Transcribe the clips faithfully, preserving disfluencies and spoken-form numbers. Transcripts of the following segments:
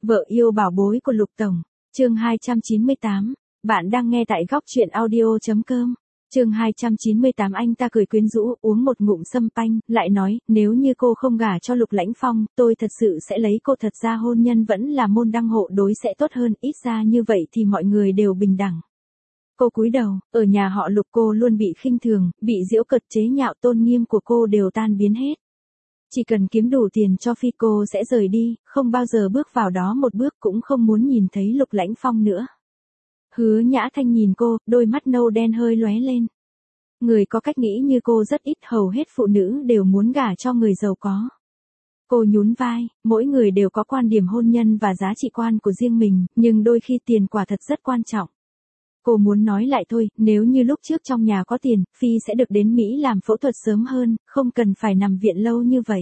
Vợ yêu bảo bối của Lục Tổng, chương hai trăm chín mươi tám, bạn đang nghe tại góc truyện audio.com. Chương hai trăm chín mươi tám anh ta cười quyến rũ, uống một ngụm sâm panh, lại nói, nếu như cô không gả cho Lục Lãnh Phong, tôi thật sự sẽ lấy cô, thật ra hôn nhân vẫn là môn đăng hộ đối sẽ tốt hơn, ít ra như vậy thì mọi người đều bình đẳng. Cô cúi đầu, ở nhà họ Lục cô luôn bị khinh thường, bị giễu cợt chế nhạo, tôn nghiêm của cô đều tan biến hết. Chỉ cần kiếm đủ tiền cho Phi cô sẽ rời đi, không bao giờ bước vào đó một bước, cũng không muốn nhìn thấy Lục Lãnh Phong nữa. Hứa Nhã Thanh nhìn cô, đôi mắt nâu đen hơi lóe lên. Người có cách nghĩ như cô rất ít, hầu hết phụ nữ đều muốn gả cho người giàu có. Cô nhún vai, mỗi người đều có quan điểm hôn nhân và giá trị quan của riêng mình, nhưng đôi khi tiền quả thật rất quan trọng. Cô muốn nói lại thôi, nếu như lúc trước trong nhà có tiền, Phi sẽ được đến Mỹ làm phẫu thuật sớm hơn, không cần phải nằm viện lâu như vậy.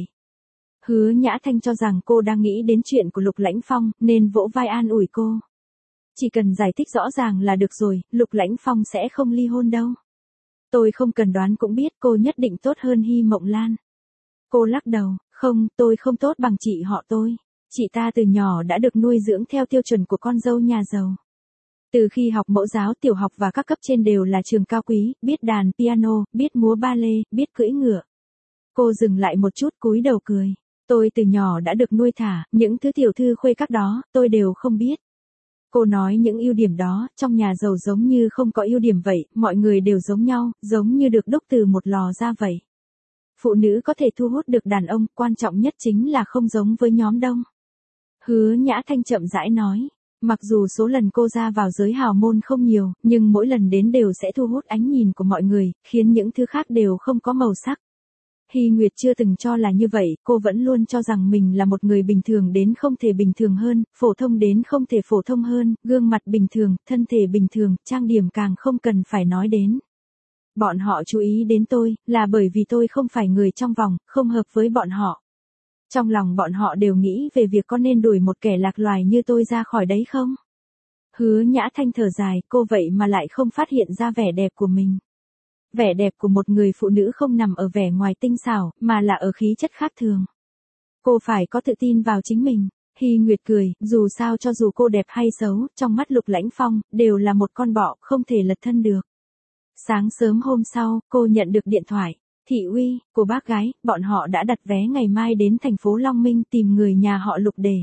Hứa Nhã Thanh cho rằng cô đang nghĩ đến chuyện của Lục Lãnh Phong, nên vỗ vai an ủi cô. Chỉ cần giải thích rõ ràng là được rồi, Lục Lãnh Phong sẽ không ly hôn đâu. Tôi không cần đoán cũng biết cô nhất định tốt hơn Hy Mộng Lan. Cô lắc đầu, không, tôi không tốt bằng chị họ tôi. Chị ta từ nhỏ đã được nuôi dưỡng theo tiêu chuẩn của con dâu nhà giàu. Từ khi học mẫu giáo tiểu học và các cấp trên đều là trường cao quý, biết đàn piano, biết múa ballet, biết cưỡi ngựa. Cô dừng lại một chút cúi đầu cười. Tôi từ nhỏ đã được nuôi thả, những thứ tiểu thư khuê các đó, tôi đều không biết. Cô nói những ưu điểm đó, trong nhà giàu giống như không có ưu điểm vậy, mọi người đều giống nhau, giống như được đúc từ một lò ra vậy. Phụ nữ có thể thu hút được đàn ông, quan trọng nhất chính là không giống với nhóm đông. Hứa Nhã Thanh chậm rãi nói. Mặc dù số lần cô ra vào giới hào môn không nhiều, nhưng mỗi lần đến đều sẽ thu hút ánh nhìn của mọi người, khiến những thứ khác đều không có màu sắc. Hy Nguyệt chưa từng cho là như vậy, cô vẫn luôn cho rằng mình là một người bình thường đến không thể bình thường hơn, phổ thông đến không thể phổ thông hơn, gương mặt bình thường, thân thể bình thường, trang điểm càng không cần phải nói đến. Bọn họ chú ý đến tôi, là bởi vì tôi không phải người trong vòng, không hợp với bọn họ. Trong lòng bọn họ đều nghĩ về việc có nên đuổi một kẻ lạc loài như tôi ra khỏi đấy không? Hứa Nhã Thanh thở dài, cô vậy mà lại không phát hiện ra vẻ đẹp của mình. Vẻ đẹp của một người phụ nữ không nằm ở vẻ ngoài tinh xảo, mà là ở khí chất khác thường. Cô phải có tự tin vào chính mình. Hy Nguyệt cười, dù sao cho dù cô đẹp hay xấu, trong mắt Lục Lãnh Phong, đều là một con bọ, không thể lật thân được. Sáng sớm hôm sau, cô nhận được điện thoại. Thị uy, của bác gái, bọn họ đã đặt vé ngày mai đến thành phố Long Minh tìm người nhà họ Lục để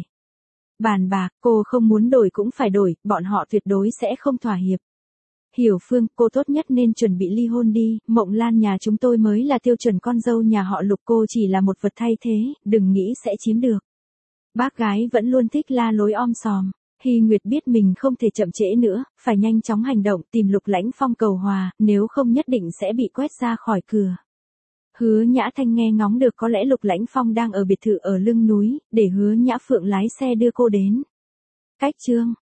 bàn bạc, cô không muốn đổi cũng phải đổi, bọn họ tuyệt đối sẽ không thỏa hiệp. Hiểu Phương, cô tốt nhất nên chuẩn bị ly hôn đi, Mộng Lan nhà chúng tôi mới là tiêu chuẩn con dâu nhà họ Lục, cô chỉ là một vật thay thế, đừng nghĩ sẽ chiếm được. Bác gái vẫn luôn thích la lối om sòm. Hy Nguyệt biết mình không thể chậm trễ nữa, phải nhanh chóng hành động tìm Lục Lãnh Phong cầu hòa, nếu không nhất định sẽ bị quét ra khỏi cửa. Hứa Nhã Thanh nghe ngóng được có lẽ Lục Lãnh Phong đang ở biệt thự ở lưng núi, để Hứa Nhã Phượng lái xe đưa cô đến. Cách chương